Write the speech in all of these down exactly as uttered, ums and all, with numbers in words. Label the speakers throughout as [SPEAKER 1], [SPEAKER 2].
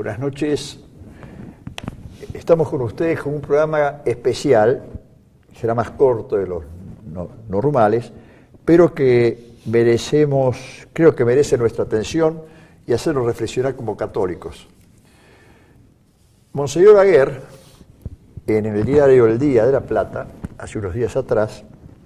[SPEAKER 1] Buenas noches. Estamos con ustedes con un programa especial, será más corto de los no, normales, pero que merecemos, creo que merece nuestra atención y hacernos reflexionar como católicos. Monseñor Aguer, en el diario El Día de la Plata, hace unos días atrás,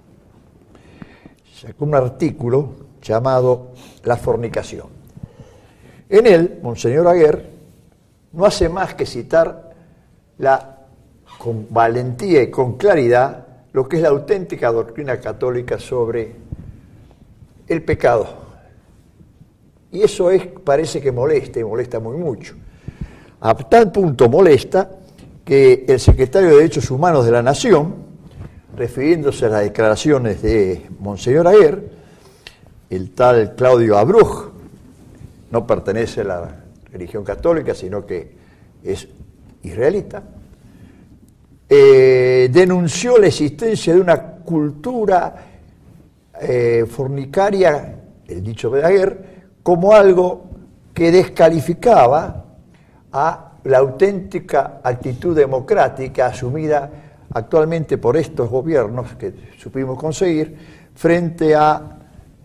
[SPEAKER 1] sacó un artículo llamado La fornicación. En él, Monseñor Aguer no hace más que citar la, con valentía y con claridad lo que es la auténtica doctrina católica sobre el pecado. Y eso es, parece que molesta, y molesta muy mucho. A tal punto molesta que el secretario de Derechos Humanos de la Nación, refiriéndose a las declaraciones de Monseñor Aguer, el tal Claudio Abruj, no pertenece a la religión católica, sino que es israelita, eh, denunció la existencia de una cultura eh, fornicaria, el dicho de Aguer, como algo que descalificaba a la auténtica actitud democrática asumida actualmente por estos gobiernos que supimos conseguir frente a,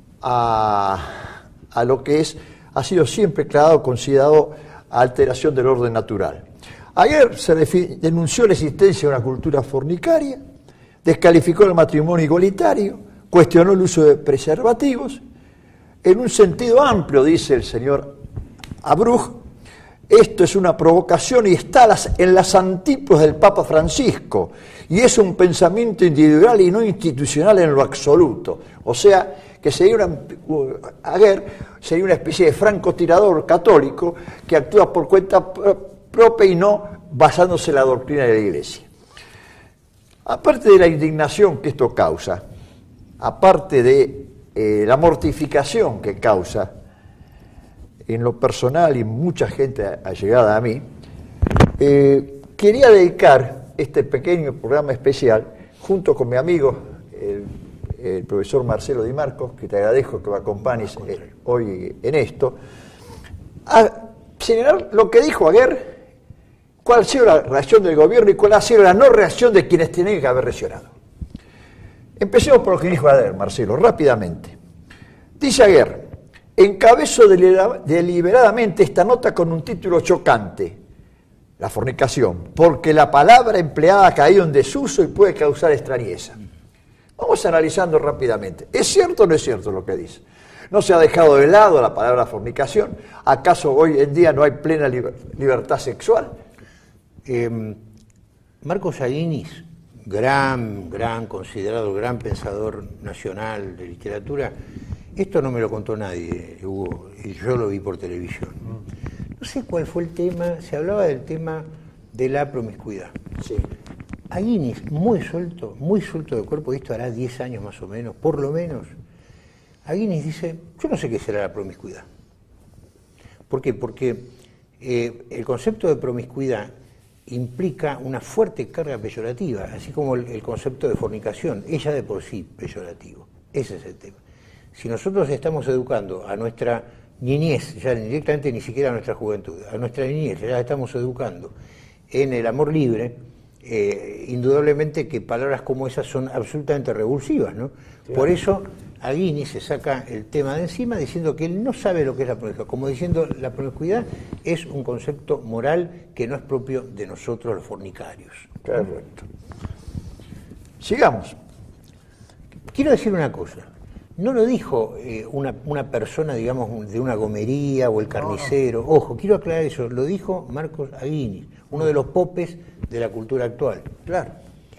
[SPEAKER 1] a, a lo que es, ha sido siempre declarado, considerado alteración del orden natural. Ayer se denunció la existencia de una cultura fornicaria, descalificó el matrimonio igualitario, cuestionó el uso de preservativos. En un sentido amplio, dice el señor Abruj, esto es una provocación y está en las antípodas del Papa Francisco, y es un pensamiento individual y no institucional en lo absoluto. O sea, que sería una, Aguer sería una especie de francotirador católico que actúa por cuenta propia y no basándose en la doctrina de la Iglesia. Aparte de la indignación que esto causa, aparte de eh, la mortificación que causa, en lo personal y mucha gente allegada a mí, eh, quería dedicar este pequeño programa especial, junto con mi amigo, el, el profesor Marcelo Di Marcos, que te agradezco que me acompañes eh, hoy en esto, a señalar lo que dijo Aguer, cuál ha sido la reacción del gobierno y cuál ha sido la no reacción de quienes tienen que haber reaccionado. Empecemos por lo que dijo Aguer, Marcelo, rápidamente. Dice Aguer: encabezo deliberadamente esta nota con un título chocante, la fornicación, porque la palabra empleada ha caído en desuso y puede causar extrañeza. Vamos analizando rápidamente. ¿Es cierto o no es cierto lo que dice? ¿No se ha dejado de lado la palabra fornicación? ¿Acaso hoy en día no hay plena liber- libertad sexual?
[SPEAKER 2] Eh, Marcos Aguinis, gran, gran, considerado gran pensador nacional de literatura, esto no me lo contó nadie, Hugo, y yo lo vi por televisión. No sé cuál fue el tema, se hablaba del tema de la promiscuidad.
[SPEAKER 1] Sí.
[SPEAKER 2] Aguinis, muy suelto, muy suelto de cuerpo, esto hará diez años más o menos, por lo menos. Aguinis dice: yo no sé qué será la promiscuidad. ¿Por qué? Porque eh, el concepto de promiscuidad implica una fuerte carga peyorativa, así como el, el concepto de fornicación, ella de por sí peyorativo. Ese es el tema. Si nosotros estamos educando a nuestra niñez, ya directamente ni siquiera a nuestra juventud, a nuestra niñez, ya estamos educando en el amor libre, eh, indudablemente que palabras como esas son absolutamente revulsivas, ¿no? Claro. Por eso Aguinis se saca el tema de encima diciendo que él no sabe lo que es la promiscuidad, como diciendo la promiscuidad es un concepto moral que no es propio de nosotros los fornicarios.
[SPEAKER 1] Correcto. Sigamos.
[SPEAKER 2] Quiero decir una cosa. No lo dijo eh, una, una persona, digamos, de una gomería o el carnicero. No, no. Ojo, quiero aclarar eso. Lo dijo Marcos Aguinis, uno de los popes de la cultura actual.
[SPEAKER 1] Claro.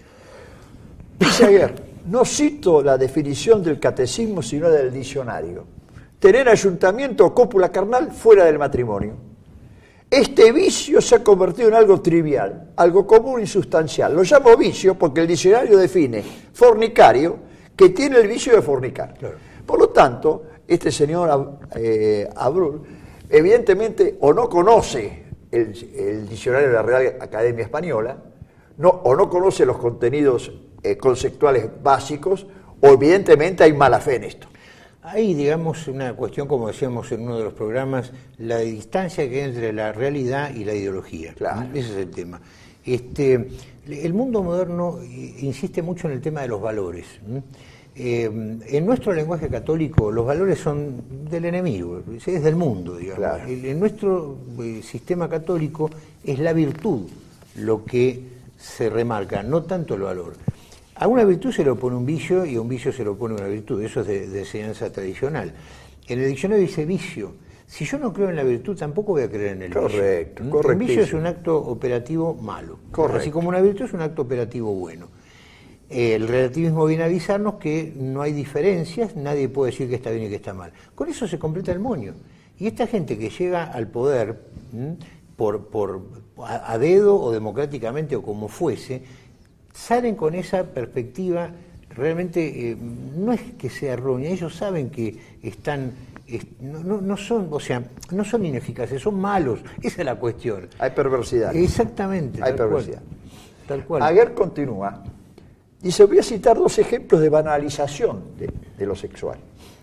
[SPEAKER 1] Dice Aguer: no cito la definición del catecismo, sino del diccionario. Tener ayuntamiento o cópula carnal fuera del matrimonio. Este vicio se ha convertido en algo trivial, algo común y sustancial. Lo llamo vicio porque el diccionario define fornicario que tiene el vicio de fornicar. Claro. Por lo tanto, este señor eh, Abruj, evidentemente, o no conoce el, el diccionario de la Real Academia Española, no, o no conoce los contenidos eh, conceptuales básicos, o evidentemente hay mala fe en esto.
[SPEAKER 2] hay, digamos, una cuestión, como decíamos en uno de los programas, la distancia que hay entre la realidad y la ideología.
[SPEAKER 1] Claro.
[SPEAKER 2] Ese es el tema. Este, el mundo moderno insiste mucho en el tema de los valores. Eh, en nuestro lenguaje católico los valores son del enemigo, es del mundo, digamos. Claro. En nuestro eh, sistema católico es la virtud lo que se remarca, no tanto el valor. A una virtud se le opone un vicio y a un vicio se le opone una virtud, eso es de, de enseñanza tradicional. En el diccionario dice vicio. Si yo no creo en la virtud, tampoco voy a creer en el
[SPEAKER 1] correcto,
[SPEAKER 2] vicio. Un vicio es un acto operativo malo, correcto. Así como una virtud es un acto operativo bueno. El relativismo viene a avisarnos que no hay diferencias, nadie puede decir que está bien y que está mal. Con eso se completa el moño. Y esta gente que llega al poder ¿m? por, por a, a dedo o democráticamente o como fuese, salen con esa perspectiva realmente, eh, no es que sea errónea, ellos saben que están, es, no, no, no son, o sea, no son ineficaces, son malos, esa es la cuestión.
[SPEAKER 1] Hay perversidad.
[SPEAKER 2] Exactamente.
[SPEAKER 1] Hay tal perversidad.
[SPEAKER 2] Cual, tal cual.
[SPEAKER 1] Aguer continúa. Dice, voy a citar dos ejemplos de banalización de, de lo sexual.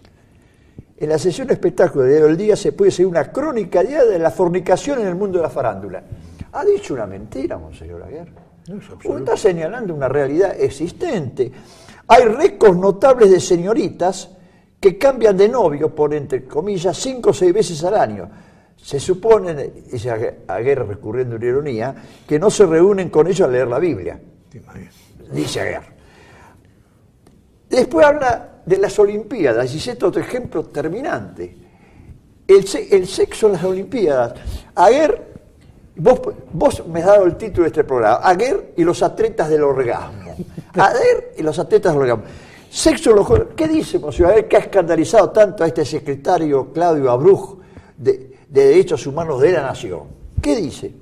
[SPEAKER 1] En la sesión de espectáculo de El Día se puede seguir una crónica diaria de la fornicación en el mundo de la farándula. Ha dicho una mentira, monseñor Aguer.
[SPEAKER 2] No es
[SPEAKER 1] Usted está señalando una realidad existente. Hay récords notables de señoritas que cambian de novio por, entre comillas, cinco o seis veces al año. Se supone, dice Aguer recurriendo a una ironía, que no se reúnen con ellos a leer la Biblia. Dice Aguer. Después habla de las Olimpiadas, y cita otro ejemplo terminante. El, el sexo en las Olimpiadas. Aguer, vos, vos me has dado el título de este programa, Aguer y los atletas del orgasmo. Aguer y los atletas del orgasmo. Sexo en los Juegos. ¿Qué dice, monseñor Aguer, que ha escandalizado tanto a este secretario Claudio Abruj de, de Derechos Humanos de la Nación? ¿Qué dice?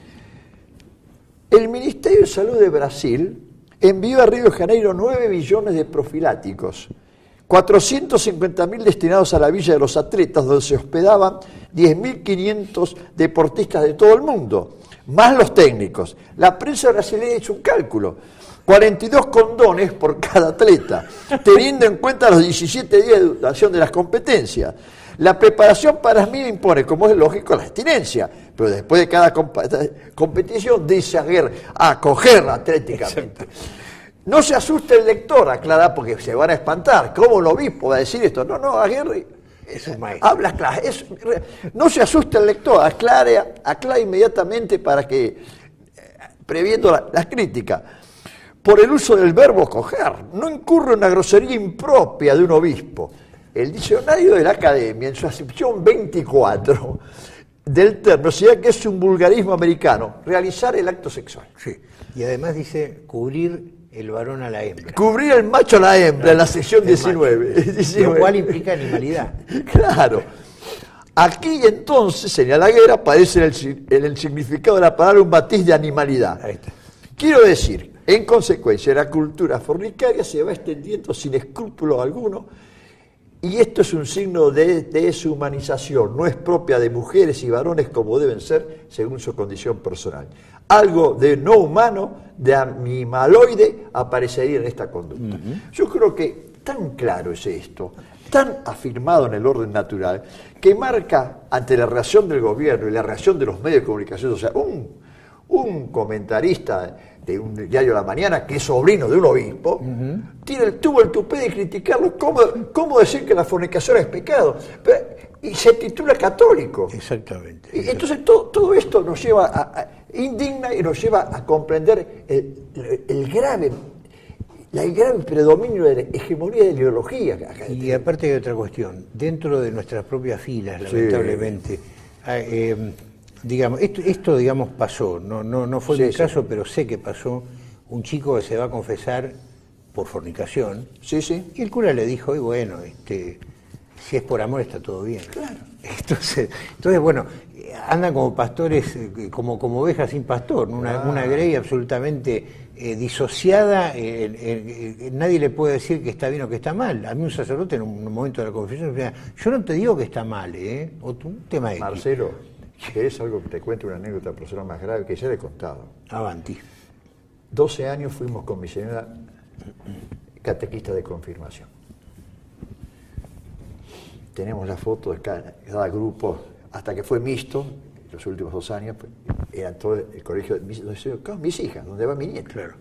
[SPEAKER 1] El Ministerio de Salud de Brasil envió a Río de Janeiro nueve billones de profiláticos, cuatrocientos cincuenta mil destinados a la Villa de los Atletas, donde se hospedaban diez mil quinientos deportistas de todo el mundo, más los técnicos. La prensa brasileña hizo un cálculo, cuarenta y dos condones por cada atleta, teniendo en cuenta los diecisiete días de duración de las competencias. La preparación para mí impone, como es lógico, la abstinencia, pero después de cada comp competición dice Aguer, a cogerla atléticamente. No se asuste el lector, aclara, porque se van a espantar. ¿Cómo el obispo va a decir esto? No, no, Aguer es un maestro. Habla claro. Es, no se asuste el lector, aclare, aclara inmediatamente para que, previendo la, las críticas. Por el uso del verbo coger, no incurre una grosería impropia de un obispo. El diccionario de la Academia, en su acepción veinticuatro del término, decía que es un vulgarismo americano, realizar el acto sexual.
[SPEAKER 2] Sí. Y además dice cubrir el varón a la hembra.
[SPEAKER 1] Cubrir el macho a la hembra, no, en la sección diecinueve.
[SPEAKER 2] Lo cual implica animalidad.
[SPEAKER 1] Claro. Aquí entonces, señala Aguer, aparece el, el, el significado de la palabra un matiz de animalidad. Ahí está. Quiero decir, en consecuencia, la cultura fornicaria se va extendiendo sin escrúpulo alguno. Y esto es un signo de deshumanización, no es propia de mujeres y varones como deben ser según su condición personal. Algo de no humano, de animaloide, aparecería en esta conducta. Uh-huh. Yo creo que tan claro es esto, tan afirmado en el orden natural, que marca ante la reacción del gobierno y la reacción de los medios de comunicación, o sea, un, un comentarista de un diario de la mañana, que es sobrino de un obispo, uh-huh. tiene, tuvo el tupé de criticarlo, ¿cómo, cómo decir que la fornicación es pecado? Pero, y se titula católico.
[SPEAKER 2] Exactamente.
[SPEAKER 1] Y entonces todo, todo esto nos lleva a, a indigna y nos lleva a comprender el, el, el grave, el grave predominio de la hegemonía de la ideología.
[SPEAKER 2] Y aparte hay otra cuestión, dentro de nuestras propias filas, lamentablemente, sí. eh, digamos, esto, esto digamos pasó, no, no, no fue sí, mi sí. caso, pero sé que pasó, un chico que se va a confesar por fornicación,
[SPEAKER 1] sí, sí.
[SPEAKER 2] y el cura le dijo, y bueno, este, si es por amor está todo bien.
[SPEAKER 1] Claro.
[SPEAKER 2] Entonces, entonces bueno, andan como pastores, como, como ovejas sin pastor, una, ah. una grey absolutamente eh, disociada, eh, eh, eh, nadie le puede decir que está bien o que está mal. A mí un sacerdote en un momento de la confesión me decía, yo no te digo que está mal, ¿eh? O un tema X.
[SPEAKER 1] Marcelo, que es algo que te cuento una anécdota personal más grave que ya le he contado.
[SPEAKER 2] Avanti.
[SPEAKER 1] doce años fuimos con mi señora catequista de confirmación. tenemos la foto de cada, cada grupo, hasta que fue mixto, los últimos dos años, pues, era todo el colegio de mis, mis hijas, donde va mi nieta.
[SPEAKER 2] Claro.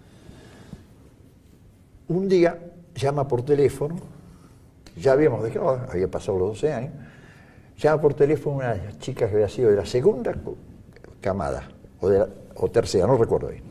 [SPEAKER 1] Un día llama por teléfono, ya habíamos dejado, había pasado los doce años, llama por teléfono una chica que había sido de la segunda camada, o, de la, o tercera, no recuerdo bien,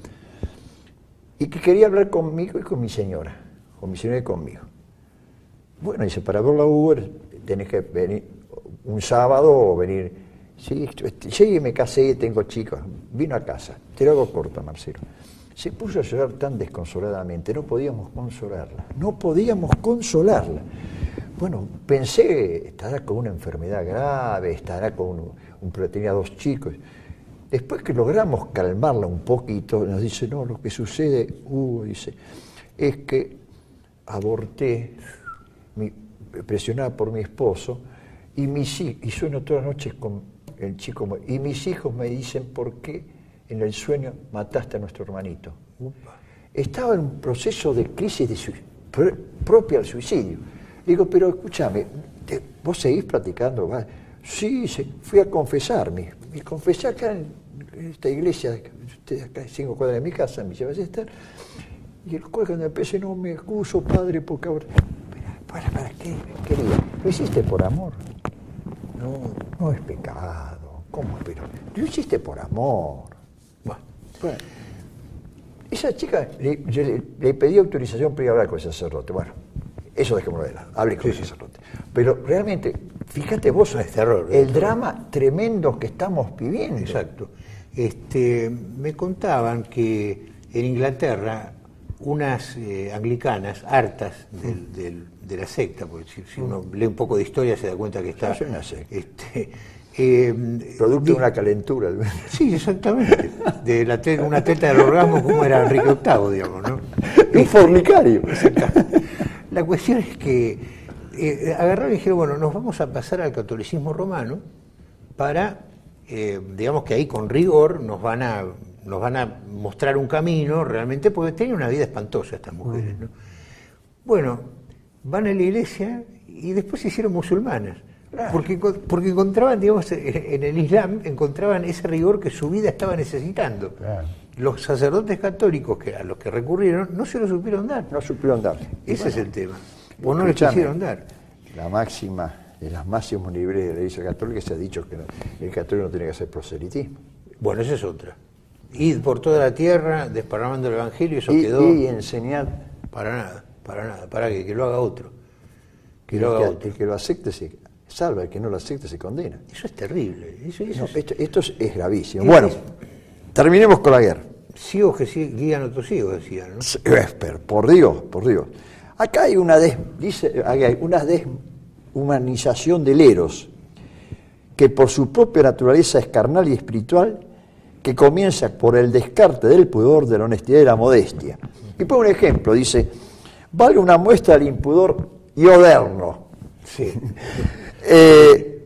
[SPEAKER 1] y que quería hablar conmigo y con mi señora, con mi señora y conmigo. Bueno, dice, para ver la Uber tenés que venir un sábado o venir, sí, llegué, me casé, tengo chicos, vino a casa, te lo hago corto, Marcelo. Se puso a llorar tan desconsoladamente, no podíamos consolarla, no podíamos consolarla. Bueno, pensé, estará con una enfermedad grave, estará con un, un tenía dos chicos. Después que logramos calmarla un poquito, nos dice, no, lo que sucede, uh, dice, es que aborté, mi, presionada por mi esposo, y mis hijos, y sueño todas las noches con el chico, y mis hijos me dicen, ¿por qué en el sueño mataste a nuestro hermanito? Upa. Estaba en un proceso de crisis de su, pr propia al suicidio. Digo, pero escúchame, te, ¿vos seguís practicando? ¿Va? Sí, sí, fui a confesarme. Me confesé acá en, en esta iglesia, acá cinco cuadras de mi casa, en Villa Ballester, y el juez cuando empecé, no me excuso, padre, porque ahora... ¿Para, para qué, querida? ¿Lo hiciste por amor? No, no es pecado. ¿Cómo? Pero lo hiciste por amor. Bueno, bueno. Esa chica, le, yo le, le pedí autorización para ir a hablar con el sacerdote. Bueno, eso dejémoslo de lado, hablé con sí, el sí. sacerdote. Pero realmente, fíjate vos, es terror, el terror. drama tremendo que estamos viviendo.
[SPEAKER 2] Exacto. Este, me contaban que en Inglaterra unas eh, anglicanas hartas del, mm. del, de la secta, porque si, si uno lee un poco de historia se da cuenta que está...
[SPEAKER 1] Es una secta.
[SPEAKER 2] Este, eh,
[SPEAKER 1] Producto de una calentura.
[SPEAKER 2] Sí, exactamente. De la te, una teta del orgasmo como era Enrique octavo, digamos, ¿no?
[SPEAKER 1] Un fornicario.
[SPEAKER 2] La cuestión es que eh, agarraron y dijeron, bueno, nos vamos a pasar al catolicismo romano para, eh, digamos que ahí con rigor nos van a... nos van a mostrar un camino realmente, porque tienen una vida espantosa estas mujeres, ¿no? Bueno, van a la iglesia y después se hicieron musulmanas, claro. porque, porque encontraban, digamos, en el Islam, encontraban ese rigor que su vida estaba necesitando. Claro. Los sacerdotes católicos que a los que recurrieron no se lo supieron dar.
[SPEAKER 1] No supieron dar.
[SPEAKER 2] Ese bueno, es el tema. O no les quisieron dar.
[SPEAKER 1] La máxima, de las máximos niveles de la Iglesia Católica se ha dicho que el católico no tiene que hacer proselitismo.
[SPEAKER 2] Bueno, esa es otra. Ir por toda la tierra desparramando el evangelio, eso
[SPEAKER 1] y,
[SPEAKER 2] quedó.
[SPEAKER 1] Y enseñar.
[SPEAKER 2] Para nada, para nada, para que, que lo haga otro. Que
[SPEAKER 1] el
[SPEAKER 2] lo haga
[SPEAKER 1] que,
[SPEAKER 2] otro.
[SPEAKER 1] El que lo acepte se salva, el que no lo acepte se condena.
[SPEAKER 2] Eso es terrible. Eso, eso
[SPEAKER 1] no,
[SPEAKER 2] es...
[SPEAKER 1] Esto, esto es, es gravísimo. Bueno, es... terminemos con la guerra.
[SPEAKER 2] Ciegos que guían a otros ciegos, decían, ¿no?
[SPEAKER 1] Pero, por Dios, por Dios. Acá hay una, des, dice, hay una deshumanización del eros, que por su propia naturaleza es carnal y espiritual, que comienza por el descarte del pudor, de la honestidad y de la modestia. Y pone un ejemplo, dice, vale una muestra del impudor ioderno.
[SPEAKER 2] Sí.
[SPEAKER 1] eh,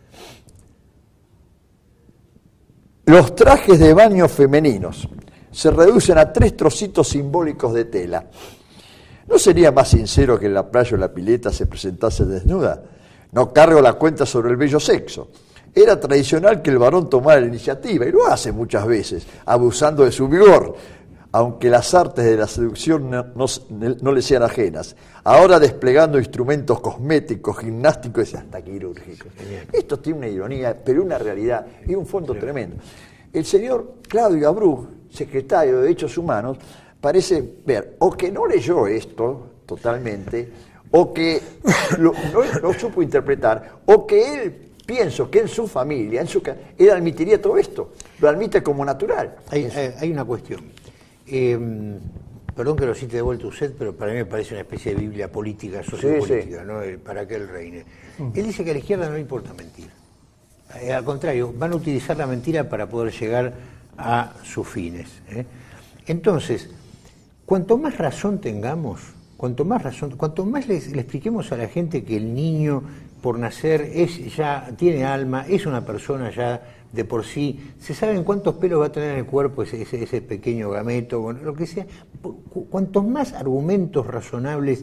[SPEAKER 1] los trajes de baño femeninos se reducen a tres trocitos simbólicos de tela. ¿No sería más sincero que en la playa o la pileta se presentase desnuda? No cargo la cuenta sobre el bello sexo. Era tradicional que el varón tomara la iniciativa, y lo hace muchas veces, abusando de su vigor, aunque las artes de la seducción no, no, no le sean ajenas. Ahora desplegando instrumentos cosméticos, gimnásticos y hasta quirúrgicos. Esto tiene una ironía, pero una realidad y un fondo sí. tremendo. El señor Claudio Abreu, secretario de Derechos Humanos, parece ver o que no leyó esto totalmente, o que lo, no lo supo interpretar, o que él... Pienso que en su familia, en su él admitiría todo esto, lo admite como natural.
[SPEAKER 2] Hay, hay, hay una cuestión. Eh, perdón que lo cite de vuelta usted, pero para mí me parece una especie de Biblia política, sociopolítica, sí, sí. ¿no? Eh, para que él reine. Uh-huh. Él dice que a la izquierda no le importa mentir. Eh, al contrario, van a utilizar la mentira para poder llegar a sus fines. ¿eh? Entonces, cuanto más razón tengamos, cuanto más razón, cuanto más le, le expliquemos a la gente que el niño por nacer es ya tiene alma, es una persona ya de por sí, se saben cuántos pelos va a tener en el cuerpo ese, ese, ese pequeño gameto, bueno, lo que sea, cu cuantos más argumentos razonables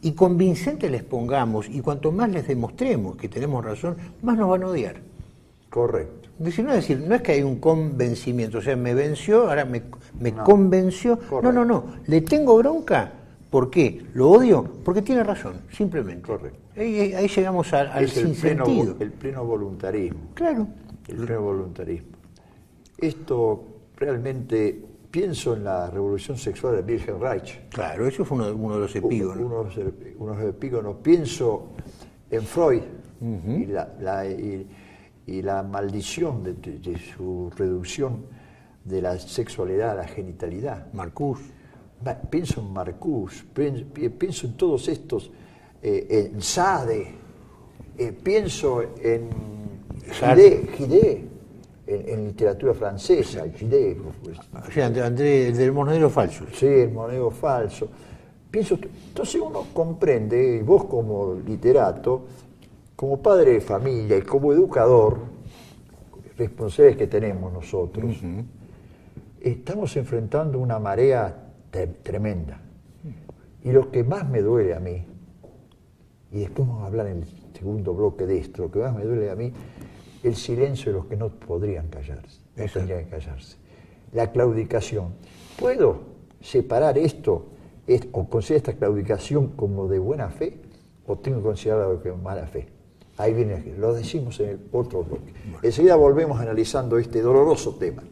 [SPEAKER 2] y convincentes les pongamos, y cuanto más les demostremos que tenemos razón, más nos van a odiar.
[SPEAKER 1] Correcto.
[SPEAKER 2] Es decir, no es decir, no es que hay un convencimiento, o sea, me venció, ahora me, me
[SPEAKER 1] No.
[SPEAKER 2] convenció.
[SPEAKER 1] Correcto.
[SPEAKER 2] No, no, no. Le tengo bronca. ¿Por qué? ¿Lo odio? Porque tiene razón, simplemente.
[SPEAKER 1] Correcto.
[SPEAKER 2] Ahí, ahí llegamos al, al
[SPEAKER 1] Es el pleno,
[SPEAKER 2] sinsentido.
[SPEAKER 1] el pleno voluntarismo.
[SPEAKER 2] Claro.
[SPEAKER 1] El pleno voluntarismo. Esto realmente, pienso en la revolución sexual de Wilhelm Reich.
[SPEAKER 2] Claro, eso fue uno, uno de los epígonos.
[SPEAKER 1] Uno, uno de los, unos epígonos. Pienso en Freud uh-huh. y, la, la, y, y la maldición de, de, de su reducción de la sexualidad a la genitalidad.
[SPEAKER 2] Marcuse.
[SPEAKER 1] Pienso en Marcuse, pienso en todos estos, eh, en Sade, eh, pienso en Gide, Gide en, en literatura francesa, Gide. Pues,
[SPEAKER 2] o sea, André, el del monedero falso.
[SPEAKER 1] Sí, el monedero falso. Pienso, entonces uno comprende, y vos como literato, como padre de familia y como educador, responsables que tenemos nosotros, uh-huh. estamos enfrentando una marea tremenda. Y lo que más me duele a mí, y después vamos a hablar en el segundo bloque de esto, lo que más me duele a mí, el silencio de los que no podrían callarse, no Exacto. tendrían que callarse. La claudicación. ¿Puedo separar esto es, o considerar esta claudicación como de buena fe o tengo que considerarlo como mala fe? Ahí viene, lo decimos en el otro bloque. Bueno. Enseguida volvemos analizando este doloroso tema.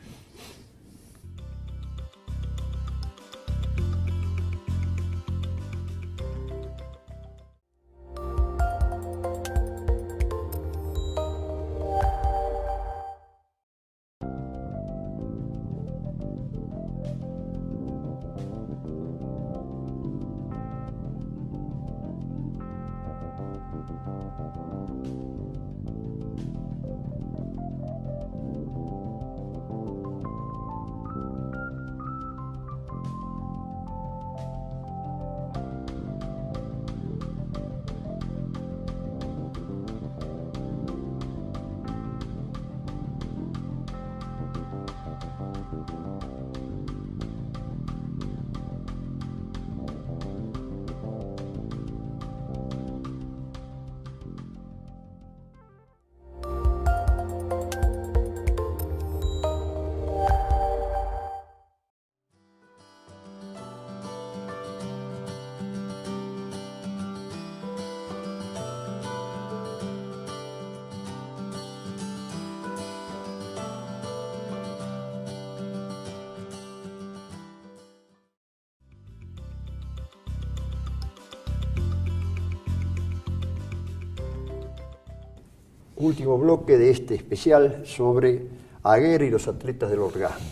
[SPEAKER 1] Último bloque de este especial sobre Aguerre y los atletas del orgasmo.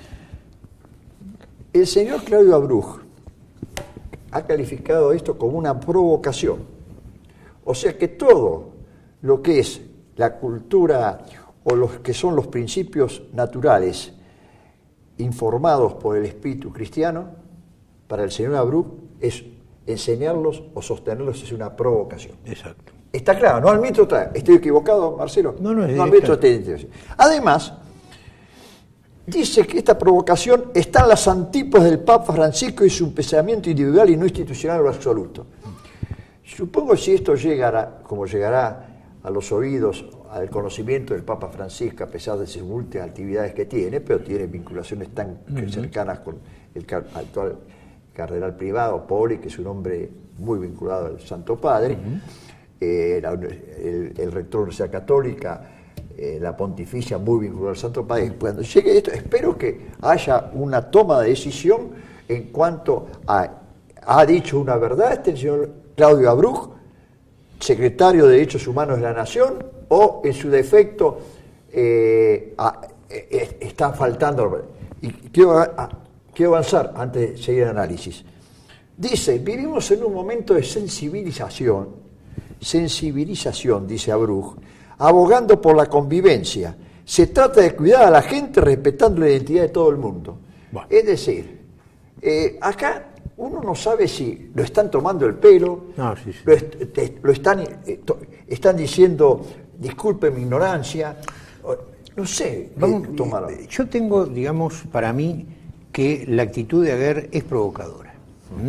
[SPEAKER 1] El señor Claudio Abruj ha calificado esto como una provocación. O sea que todo lo que es la cultura o los que son los principios naturales informados por el espíritu cristiano, para el señor Abruj es enseñarlos o sostenerlos es una provocación.
[SPEAKER 2] Exacto.
[SPEAKER 1] Está claro, no admito otra. ¿Estoy equivocado, Marcelo?
[SPEAKER 2] No, no, es
[SPEAKER 1] no admito otra. Además, dice que esta provocación está en las antípodas del Papa Francisco y su pensamiento individual y no institucional o absoluto. Supongo si esto llegará, como llegará a los oídos, al conocimiento del Papa Francisco, a pesar de sus múltiples actividades que tiene, pero tiene vinculaciones tan uh-huh. cercanas con el actual cardenal privado, Poli, que es un hombre muy vinculado al Santo Padre, uh-huh. eh, la, el, el rector de la Universidad Católica, eh, la pontificia muy vinculada al Santo Padre. Cuando llegue esto, espero que haya una toma de decisión en cuanto a, ha dicho una verdad este el señor Claudio Abruj, secretario de Derechos Humanos de la Nación, o en su defecto eh, a, eh, está faltando. Y quiero, a, quiero avanzar antes de seguir el análisis. Dice, vivimos en un momento de sensibilización, sensibilización, dice Abruj, abogando por la convivencia. Se trata de cuidar a la gente respetando la identidad de todo el mundo. Bueno. Es decir, eh, acá uno no sabe si lo están tomando el pelo,
[SPEAKER 2] no, sí, sí.
[SPEAKER 1] Lo, est te, lo están, eh, to están diciendo, disculpe mi ignorancia, no sé.
[SPEAKER 2] Vamos, eh, yo tengo, digamos, para mí, que la actitud de Aguerre es provocadora. ¿Mm?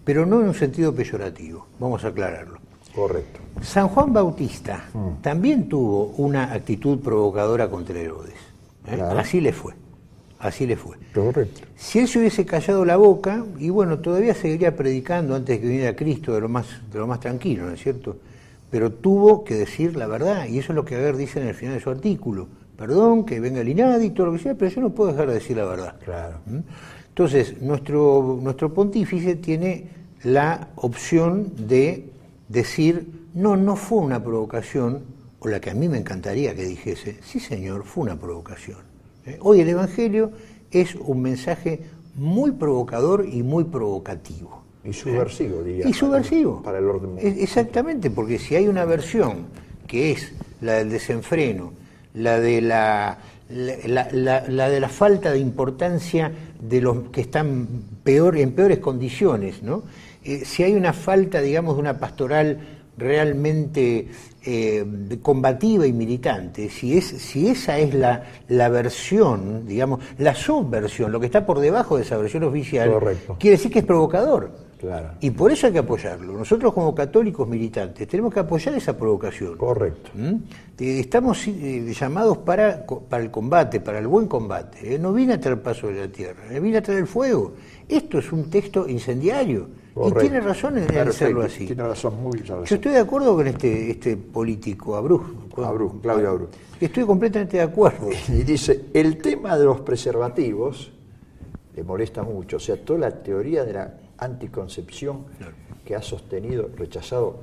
[SPEAKER 2] pero no en un sentido peyorativo, vamos a aclararlo.
[SPEAKER 1] Correcto.
[SPEAKER 2] San Juan Bautista mm. también tuvo una actitud provocadora contra Herodes. ¿eh? Claro. Así le fue, así le fue.
[SPEAKER 1] Correcto.
[SPEAKER 2] Si él se hubiese callado la boca, y bueno, todavía seguiría predicando antes de que viniera Cristo de lo más, de lo más tranquilo, ¿no es cierto? Pero tuvo que decir la verdad, y eso es lo que Aguer dice en el final de su artículo. Perdón, que venga el INADI, todo lo que sea, pero yo no puedo dejar de decir la verdad.
[SPEAKER 1] Claro.
[SPEAKER 2] ¿Mm? Entonces, nuestro, nuestro pontífice tiene la opción de decir, no, no fue una provocación, o la que a mí me encantaría que dijese, sí señor, fue una provocación. ¿Eh? Hoy el Evangelio es un mensaje muy provocador y muy provocativo.
[SPEAKER 1] Y subversivo,
[SPEAKER 2] ¿Eh?
[SPEAKER 1] diría.
[SPEAKER 2] Y subversivo.
[SPEAKER 1] Para el orden mundial.
[SPEAKER 2] Exactamente, porque si hay una versión que es la del desenfreno, la de la, la, la, la de la falta de importancia de los que están peor, en peores condiciones, ¿no? Eh, si hay una falta, digamos, de una pastoral realmente eh, combativa y militante, si, es, si esa es la, la versión, digamos, la subversión, lo que está por debajo de esa versión oficial, correcto, quiere decir que es provocador.
[SPEAKER 1] Claro.
[SPEAKER 2] Y por eso hay que apoyarlo. Nosotros como católicos militantes tenemos que apoyar esa provocación.
[SPEAKER 1] Correcto.
[SPEAKER 2] ¿Mm? Estamos eh, llamados para, para el combate, para el buen combate. ¿eh? No viene a traer paso de la tierra, eh, viene a traer el fuego. Esto es un texto incendiario. Correcto. Y tiene razón en claro, hacerlo así.
[SPEAKER 1] Tiene razón, muy razón.
[SPEAKER 2] Yo estoy de acuerdo con este, este político, Abruj.
[SPEAKER 1] Abruj, Claudio Abruj.
[SPEAKER 2] Estoy completamente de acuerdo.
[SPEAKER 1] Y dice, el tema de los preservativos le molesta mucho. O sea, toda la teoría de la anticoncepción claro, que ha sostenido, rechazado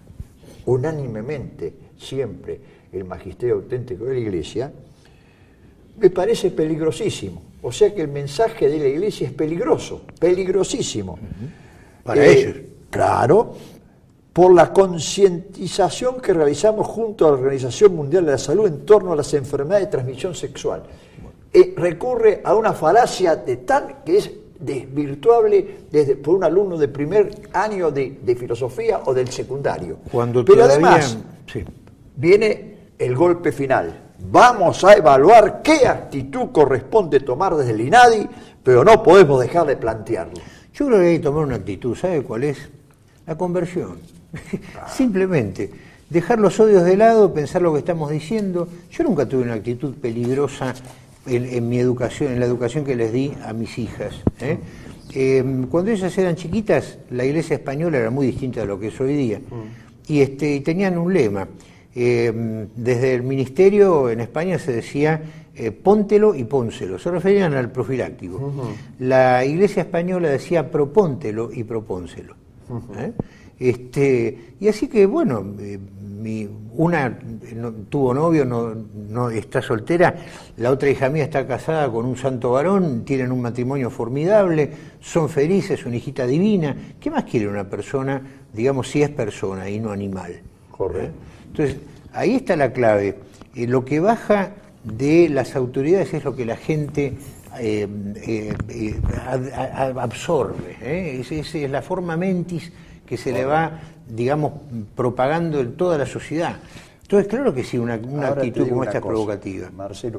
[SPEAKER 1] unánimemente siempre el magisterio auténtico de la Iglesia, me parece peligrosísimo. O sea que el mensaje de la Iglesia es peligroso, peligrosísimo. Uh-huh.
[SPEAKER 2] Para eh, ellos.
[SPEAKER 1] Claro, por la concientización que realizamos junto a la Organización Mundial de la Salud en torno a las enfermedades de transmisión sexual. Eh, recurre a una falacia de tal que es desvirtuable desde, por un alumno de primer año de, de filosofía o del secundario.
[SPEAKER 2] Cuando
[SPEAKER 1] Pero
[SPEAKER 2] todavía,
[SPEAKER 1] además
[SPEAKER 2] sí,
[SPEAKER 1] viene el golpe final. Vamos a evaluar qué actitud corresponde tomar desde el INADI, pero no podemos dejar de plantearlo.
[SPEAKER 2] Yo creo que hay que tomar una actitud, ¿sabe cuál es? La conversión. Ah. Simplemente, dejar los odios de lado, pensar lo que estamos diciendo. Yo nunca tuve una actitud peligrosa en, en mi educación, en la educación que les di a mis hijas. ¿eh? Eh, cuando ellas eran chiquitas, la iglesia española era muy distinta de lo que es hoy día. Mm. Y, este, y tenían un lema. Eh, desde el ministerio en España se decía eh, póntelo y pónselo, se referían al profiláctico. Uh-huh. La iglesia española decía propóntelo y propónselo. Uh-huh. ¿eh? Este, y así que bueno, eh, mi, una no, tuvo novio, no, no está soltera, la otra hija mía está casada con un santo varón, tienen un matrimonio formidable, son felices, una hijita divina. ¿Qué más quiere una persona, digamos, si es persona y no animal?
[SPEAKER 1] Correcto.
[SPEAKER 2] ¿eh? Entonces, ahí está la clave. Eh, lo que baja de las autoridades es lo que la gente eh, eh, eh, ad, ad, absorbe. ¿eh? Es, es, es la forma mentis que se le va, digamos, propagando en toda la sociedad. Entonces, claro que sí, una, una actitud como esta es provocativa.
[SPEAKER 1] Marcelo,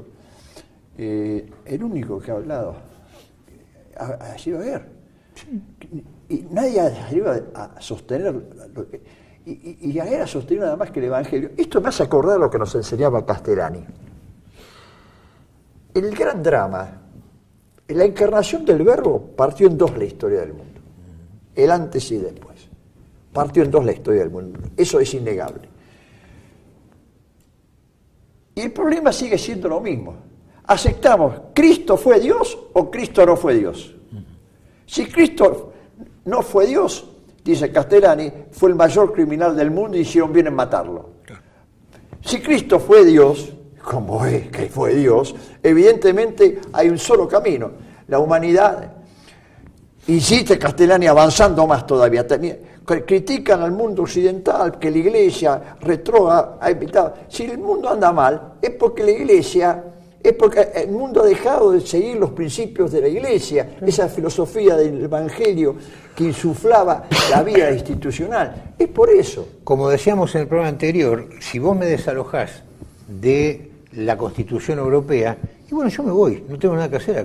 [SPEAKER 1] eh, el único que ha hablado ha, ha sido Aguer. Sí. Y nadie ha llegado a sostener lo que... Y, y, y Aguer ha sostenido nada más que el Evangelio. Esto me hace acordar lo que nos enseñaba Castellani. El gran drama, la encarnación del Verbo partió en dos la historia del mundo. El antes y después. Partió en dos la historia del mundo. Eso es innegable. Y el problema sigue siendo lo mismo. Aceptamos, ¿Cristo fue Dios o Cristo no fue Dios? Si Cristo no fue Dios, dice Castellani, fue el mayor criminal del mundo y hicieron bien en matarlo. Si Cristo fue Dios, como es que fue Dios, evidentemente hay un solo camino. La humanidad, insiste Castellani avanzando más todavía, tenía, critican al mundo occidental, que la Iglesia retrógrada ha invitado. Si el mundo anda mal, es porque la Iglesia, es porque el mundo ha dejado de seguir los principios de la Iglesia, esa filosofía del Evangelio que insuflaba la vida institucional. Es por eso.
[SPEAKER 2] Como decíamos en el programa anterior, si vos me desalojás de la Constitución Europea, y bueno, yo me voy, no tengo nada que hacer acá.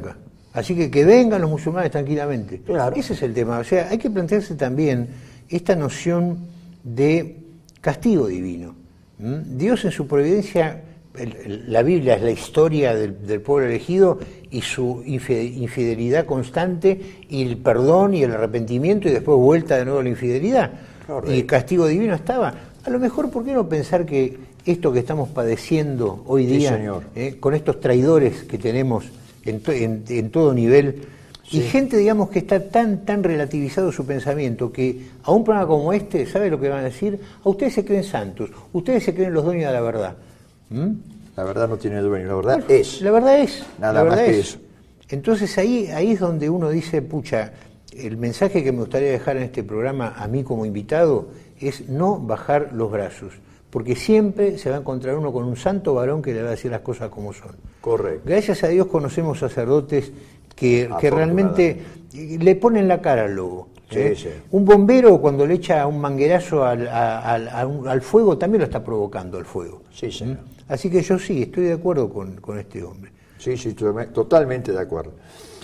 [SPEAKER 2] Así que que vengan los musulmanes tranquilamente.
[SPEAKER 1] Claro.
[SPEAKER 2] Ese es el tema. O sea, hay que plantearse también esta noción de castigo divino. ¿Mm? Dios en su providencia, el, el, la Biblia es la historia del, del pueblo elegido y su infidelidad constante y el perdón y el arrepentimiento y después vuelta de nuevo a la infidelidad. Correcto. Y el castigo divino estaba. A lo mejor, ¿por qué no pensar que esto que estamos padeciendo hoy día, sí, eh, con estos traidores que tenemos en, to, en, en todo nivel, sí, y gente, digamos, que está tan tan relativizado su pensamiento, que a un programa como este, ¿sabe lo que van a decir? A ustedes se creen santos, ustedes se creen los dueños de la verdad. ¿Mm?
[SPEAKER 1] La verdad no tiene dueño, la verdad bueno, es.
[SPEAKER 2] La verdad es.
[SPEAKER 1] Nada
[SPEAKER 2] la verdad
[SPEAKER 1] más que
[SPEAKER 2] es.
[SPEAKER 1] eso.
[SPEAKER 2] Entonces ahí, ahí es donde uno dice, pucha, el mensaje que me gustaría dejar en este programa a mí como invitado es no bajar los brazos, porque siempre se va a encontrar uno con un santo varón que le va a decir las cosas como son.
[SPEAKER 1] Correcto.
[SPEAKER 2] Gracias a Dios conocemos sacerdotes que, que realmente le ponen la cara al lobo. ¿eh? Sí, sí. Un bombero cuando le echa un manguerazo al, a, al, a un, al fuego también lo está provocando al fuego.
[SPEAKER 1] Sí, sí.
[SPEAKER 2] ¿Mm? Así que yo sí, estoy de acuerdo con, con este hombre.
[SPEAKER 1] Sí, sí, totalmente de acuerdo.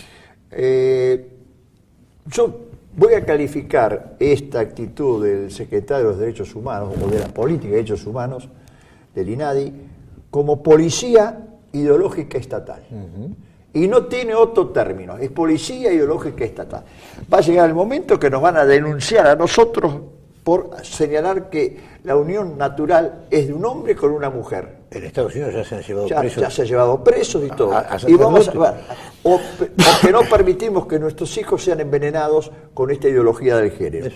[SPEAKER 1] Eh, yo voy a calificar esta actitud del secretario de los Derechos Humanos, o de la política de derechos humanos, del INADI, como policía ideológica estatal. Uh-huh. Y no tiene otro término, es policía ideológica estatal. Va a llegar el momento que nos van a denunciar a nosotros por señalar que la unión natural es de un hombre con una mujer.
[SPEAKER 2] En Estados Unidos ya se han llevado
[SPEAKER 1] ya,
[SPEAKER 2] presos.
[SPEAKER 1] Ya se han llevado presos y todo.
[SPEAKER 2] A, a
[SPEAKER 1] y vamos a ver, o, o que no permitimos que nuestros hijos sean envenenados con esta ideología del género.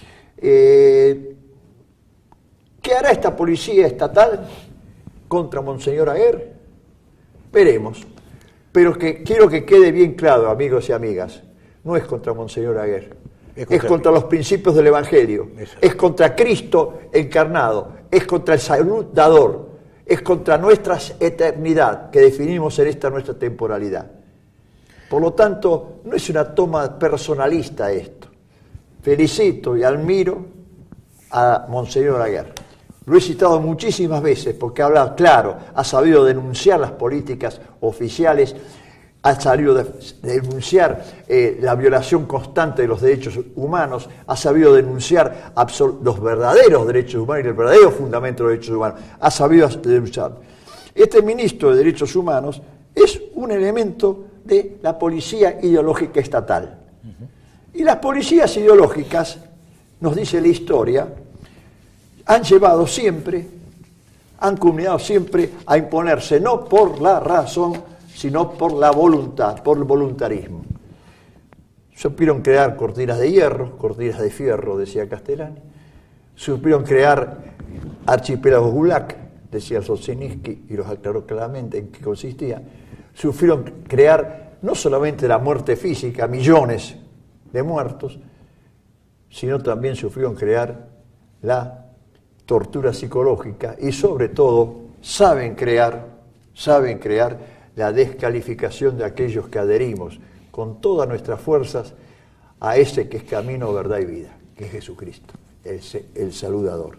[SPEAKER 1] Eh, ¿Qué hará esta policía estatal contra Monseñor Aguer? Veremos. Pero que quiero que quede bien claro, amigos y amigas, no es contra Monseñor Aguer. Es contra, es contra los principios del Evangelio. Eso. Es contra Cristo encarnado. Es contra el salud dador. Es contra nuestra eternidad que definimos en esta nuestra temporalidad. Por lo tanto, no es una toma personalista esto. Felicito y admiro a Monseñor Aguer. Lo he citado muchísimas veces porque habla claro, ha sabido denunciar las políticas oficiales, ha sabido de, de denunciar eh, la violación constante de los derechos humanos, ha sabido denunciar absol- los verdaderos derechos humanos y el verdadero fundamento de los derechos humanos, ha sabido denunciar. Este ministro de Derechos Humanos es un elemento de la policía ideológica estatal. Uh-huh. Y las policías ideológicas, nos dice la historia, han llevado siempre, han culminado siempre a imponerse no por la razón, sino por la voluntad, por el voluntarismo. Supieron crear cortinas de hierro, cortinas de fierro, decía Castellani. Supieron crear archipiélagos Gulag, decía Solzhenitsyn, y los aclaró claramente en qué consistía. Supieron crear no solamente la muerte física, millones de muertos, sino también supieron crear la tortura psicológica y sobre todo saben crear, saben crear la descalificación de aquellos que adherimos con todas nuestras fuerzas a ese que es camino, verdad y vida, que es Jesucristo, el, el saludador.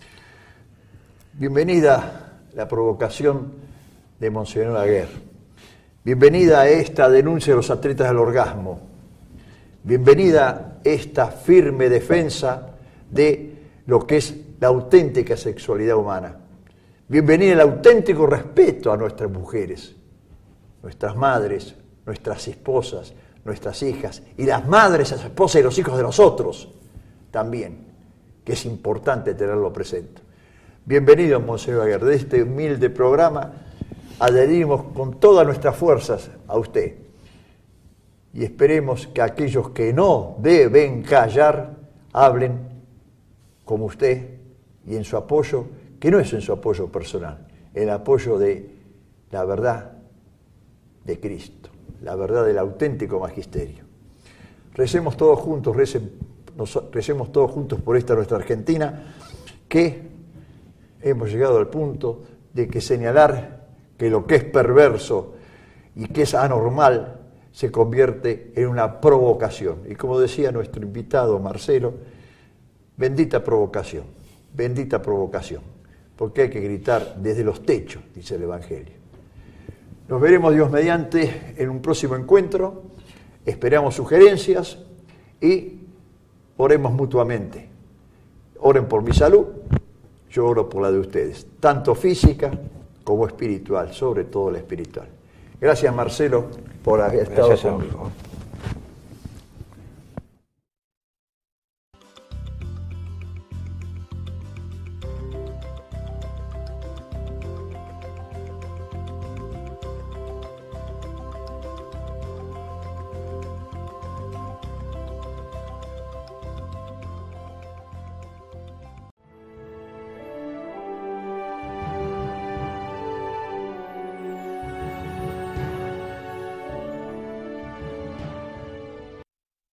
[SPEAKER 1] Bienvenida la provocación de Monseñor Aguer. Bienvenida a esta denuncia de los atletas del orgasmo. Bienvenida esta firme defensa de lo que es la auténtica sexualidad humana. Bienvenida el auténtico respeto a nuestras mujeres, nuestras madres, nuestras esposas, nuestras hijas, y las madres, las esposas y los hijos de nosotros también, que es importante tenerlo presente. Bienvenido, Monseñor Aguer, de este humilde programa adherimos con todas nuestras fuerzas a usted y esperemos que aquellos que no deben callar hablen como usted y en su apoyo, que no es en su apoyo personal, el apoyo de la verdad de Cristo, la verdad del auténtico magisterio. Recemos todos juntos, recen, nos, recemos todos juntos por esta nuestra Argentina, que hemos llegado al punto de que señalar que lo que es perverso y que es anormal se convierte en una provocación. Y como decía nuestro invitado Marcelo, bendita provocación, bendita provocación, porque hay que gritar desde los techos, dice el Evangelio. Nos veremos, Dios mediante, en un próximo encuentro. Esperamos sugerencias y oremos mutuamente. Oren por mi salud, yo oro por la de ustedes, tanto física como espiritual, sobre todo la espiritual. Gracias, Marcelo, por haber estado
[SPEAKER 2] Gracias,
[SPEAKER 1] conmigo.
[SPEAKER 2] amigo.